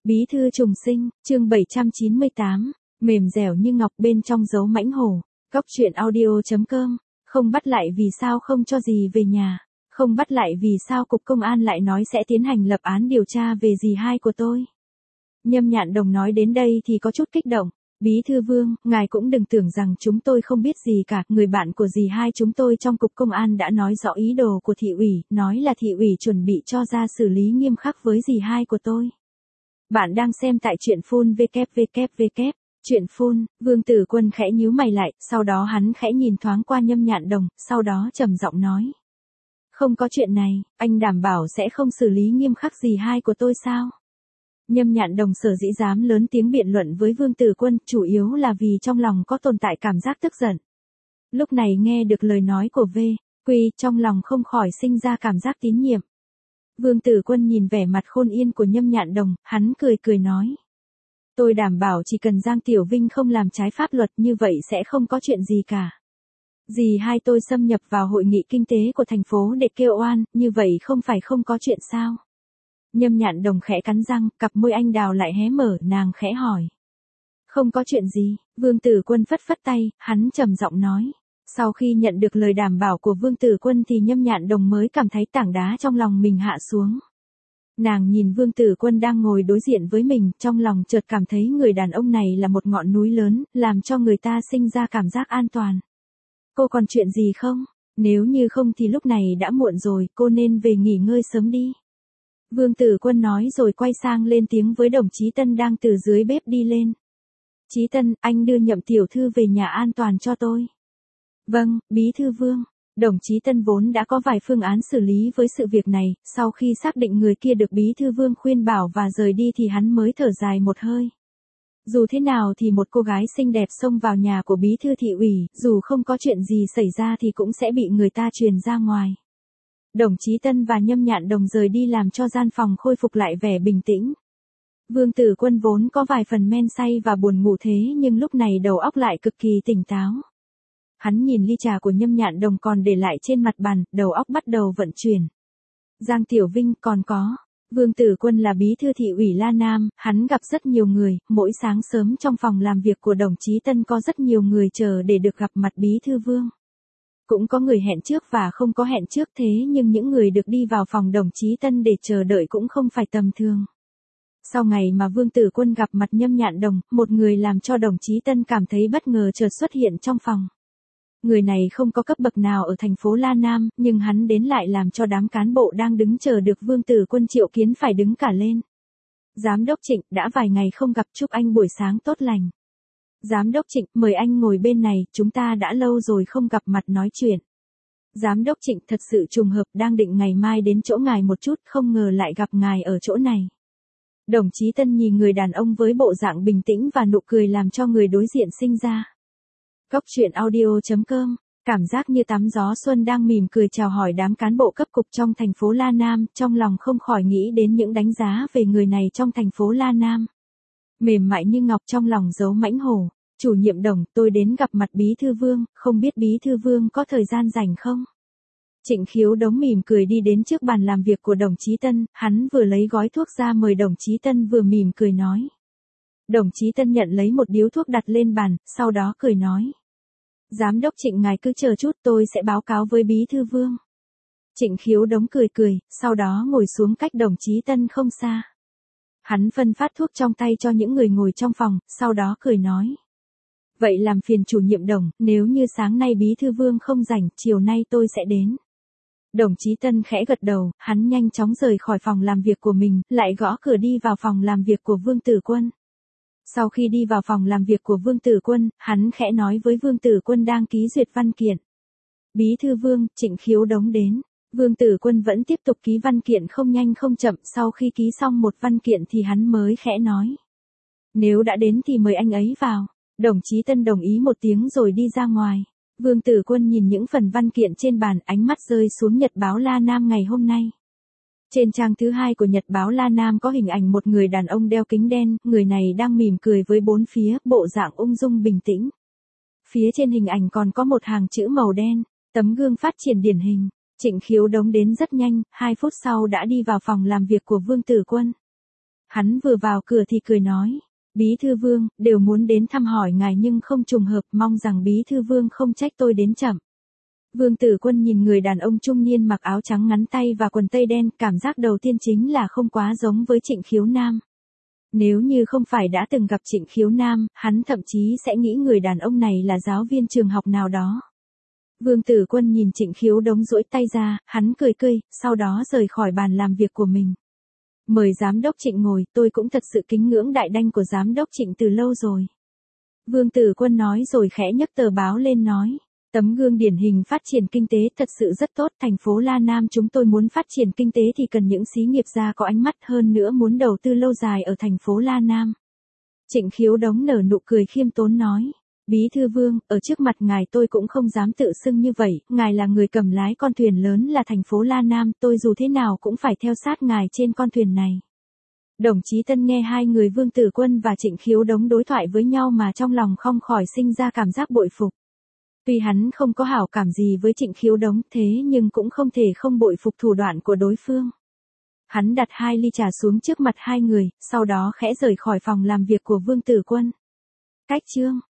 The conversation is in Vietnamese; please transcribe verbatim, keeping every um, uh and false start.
Bí thư trùng sinh, chương bảy trăm chín mươi tám, mềm dẻo như ngọc bên trong dấu mãnh hổ. Cóc truyện audio chấm com, không bắt lại vì sao không cho gì về nhà, không bắt lại vì sao cục công an lại nói sẽ tiến hành lập án điều tra về dì hai của tôi. Nhâm Nhạn Đồng nói đến đây thì có chút kích động. Bí thư Vương, ngài cũng đừng tưởng rằng chúng tôi không biết gì cả, người bạn của dì hai chúng tôi trong cục công an đã nói rõ ý đồ của thị ủy, nói là thị ủy chuẩn bị cho ra xử lý nghiêm khắc với dì hai của tôi. Bạn đang xem tại truyện phun www. Truyện phun, Vương Tử Quân khẽ nhíu mày lại, sau đó hắn khẽ nhìn thoáng qua Nhâm Nhạn Đồng, sau đó trầm giọng nói. Không có chuyện này, anh đảm bảo sẽ không xử lý nghiêm khắc dì hai của tôi sao? Nhâm Nhạn Đồng sở dĩ dám lớn tiếng biện luận với Vương Tử Quân, chủ yếu là vì trong lòng có tồn tại cảm giác tức giận. Lúc này nghe được lời nói của V, Quy, trong lòng không khỏi sinh ra cảm giác tín nhiệm. Vương Tử Quân nhìn vẻ mặt khôn yên của Nhâm Nhạn Đồng, hắn cười cười nói. Tôi đảm bảo chỉ cần Giang Tiểu Vinh không làm trái pháp luật như vậy sẽ không có chuyện gì cả. Dì hai tôi xâm nhập vào hội nghị kinh tế của thành phố để kêu oan, như vậy không phải không có chuyện sao? Nhâm Nhạn Đồng khẽ cắn răng, cặp môi anh đào lại hé mở, nàng khẽ hỏi. Không có chuyện gì, Vương Tử Quân phất phất tay, hắn trầm giọng nói. Sau khi nhận được lời đảm bảo của Vương Tử Quân thì Nhâm Nhạn Đồng mới cảm thấy tảng đá trong lòng mình hạ xuống. Nàng nhìn Vương Tử Quân đang ngồi đối diện với mình, trong lòng chợt cảm thấy người đàn ông này là một ngọn núi lớn, làm cho người ta sinh ra cảm giác an toàn. Cô còn chuyện gì không? Nếu như không thì lúc này đã muộn rồi, cô nên về nghỉ ngơi sớm đi. Vương Tử Quân nói rồi quay sang lên tiếng với đồng chí Tân đang từ dưới bếp đi lên. Chí Tân, anh đưa Nhậm tiểu thư về nhà an toàn cho tôi. Vâng, Bí thư Vương. Đồng chí Tân vốn đã có vài phương án xử lý với sự việc này, sau khi xác định người kia được Bí thư Vương khuyên bảo và rời đi thì hắn mới thở dài một hơi. Dù thế nào thì một cô gái xinh đẹp xông vào nhà của Bí thư thị ủy, dù không có chuyện gì xảy ra thì cũng sẽ bị người ta truyền ra ngoài. Đồng chí Tân và Nhâm Nhạn Đồng rời đi làm cho gian phòng khôi phục lại vẻ bình tĩnh. Vương Tử Quân vốn có vài phần men say và buồn ngủ thế nhưng lúc này đầu óc lại cực kỳ tỉnh táo. Hắn nhìn ly trà của Nhâm Nhạn Đồng còn để lại trên mặt bàn, đầu óc bắt đầu vận chuyển. Giang Tiểu Vinh còn có. Vương Tử Quân là bí thư thị ủy La Nam, hắn gặp rất nhiều người, mỗi sáng sớm trong phòng làm việc của đồng chí Tân có rất nhiều người chờ để được gặp mặt Bí thư Vương. Cũng có người hẹn trước và không có hẹn trước thế nhưng những người được đi vào phòng đồng chí Tân để chờ đợi cũng không phải tầm thường. Sau ngày mà Vương Tử Quân gặp mặt Nhâm Nhạn Đồng, một người làm cho đồng chí Tân cảm thấy bất ngờ chợt xuất hiện trong phòng. Người này không có cấp bậc nào ở thành phố La Nam, nhưng hắn đến lại làm cho đám cán bộ đang đứng chờ được Vương Tử Quân triệu kiến phải đứng cả lên. Giám đốc Trịnh, đã vài ngày không gặp, chúc anh buổi sáng tốt lành. Giám đốc Trịnh, mời anh ngồi bên này, chúng ta đã lâu rồi không gặp mặt nói chuyện. Giám đốc Trịnh, thật sự trùng hợp, đang định ngày mai đến chỗ ngài một chút, không ngờ lại gặp ngài ở chỗ này. Đồng chí Tân nhìn người đàn ông với bộ dạng bình tĩnh và nụ cười làm cho người đối diện sinh ra. Cóc truyện audio chấm com, cảm giác như tắm gió xuân đang mỉm cười chào hỏi đám cán bộ cấp cục trong thành phố La Nam, trong lòng không khỏi nghĩ đến những đánh giá về người này trong thành phố La Nam. Mềm mại như ngọc trong lòng giấu mãnh hổ. Chủ nhiệm Đồng, tôi đến gặp mặt Bí thư Vương, không biết Bí thư Vương có thời gian rảnh không? Trịnh Khiếu Đống mỉm cười đi đến trước bàn làm việc của đồng chí Tân, hắn vừa lấy gói thuốc ra mời đồng chí Tân vừa mỉm cười nói. Đồng chí Tân nhận lấy một điếu thuốc đặt lên bàn, sau đó cười nói. Giám đốc Trịnh ngài cứ chờ chút, tôi sẽ báo cáo với Bí thư Vương. Trịnh Khiếu Đống cười cười, sau đó ngồi xuống cách đồng chí Tân không xa. Hắn phân phát thuốc trong tay cho những người ngồi trong phòng, sau đó cười nói. Vậy làm phiền chủ nhiệm Đồng, nếu như sáng nay Bí thư Vương không rảnh, chiều nay tôi sẽ đến. Đồng chí Tân khẽ gật đầu, hắn nhanh chóng rời khỏi phòng làm việc của mình, lại gõ cửa đi vào phòng làm việc của Vương Tử Quân. Sau khi đi vào phòng làm việc của Vương Tử Quân, hắn khẽ nói với Vương Tử Quân đang ký duyệt văn kiện. Bí thư Vương, Trịnh Khiếu Đống đến. Vương Tử Quân vẫn tiếp tục ký văn kiện không nhanh không chậm, sau khi ký xong một văn kiện thì hắn mới khẽ nói. Nếu đã đến thì mời anh ấy vào. Đồng chí Tân đồng ý một tiếng rồi đi ra ngoài. Vương Tử Quân nhìn những phần văn kiện trên bàn, ánh mắt rơi xuống Nhật báo La Nam ngày hôm nay. Trên trang thứ hai của Nhật báo La Nam có hình ảnh một người đàn ông đeo kính đen, người này đang mỉm cười với bốn phía, bộ dạng ung dung bình tĩnh. Phía trên hình ảnh còn có một hàng chữ màu đen, tấm gương phát triển điển hình. Trịnh Khiếu Đống đến rất nhanh, hai phút sau đã đi vào phòng làm việc của Vương Tử Quân. Hắn vừa vào cửa thì cười nói, Bí thư Vương, đều muốn đến thăm hỏi ngài nhưng không trùng hợp, mong rằng Bí thư Vương không trách tôi đến chậm. Vương Tử Quân nhìn người đàn ông trung niên mặc áo trắng ngắn tay và quần tây đen, cảm giác đầu tiên chính là không quá giống với Trịnh Khiếu Nam. Nếu như không phải đã từng gặp Trịnh Khiếu Nam, hắn thậm chí sẽ nghĩ người đàn ông này là giáo viên trường học nào đó. Vương Tử Quân nhìn Trịnh Khiếu Đống duỗi tay ra, hắn cười cười, sau đó rời khỏi bàn làm việc của mình. Mời giám đốc Trịnh ngồi, tôi cũng thật sự kính ngưỡng đại đanh của giám đốc Trịnh từ lâu rồi. Vương Tử Quân nói rồi khẽ nhấc tờ báo lên nói. Tấm gương điển hình phát triển kinh tế thật sự rất tốt, thành phố La Nam chúng tôi muốn phát triển kinh tế thì cần những xí nghiệp gia có ánh mắt, hơn nữa muốn đầu tư lâu dài ở thành phố La Nam. Trịnh Khiếu Đống nở nụ cười khiêm tốn nói, Bí thư Vương, ở trước mặt ngài tôi cũng không dám tự xưng như vậy, ngài là người cầm lái con thuyền lớn là thành phố La Nam, tôi dù thế nào cũng phải theo sát ngài trên con thuyền này. Đồng chí Tân nghe hai người Vương Tử Quân và Trịnh Khiếu Đống đối thoại với nhau mà trong lòng không khỏi sinh ra cảm giác bội phục. Tuy hắn không có hảo cảm gì với Trịnh Khiếu Đống thế nhưng cũng không thể không bội phục thủ đoạn của đối phương. Hắn đặt hai ly trà xuống trước mặt hai người, sau đó khẽ rời khỏi phòng làm việc của Vương Tử Quân. Cách chương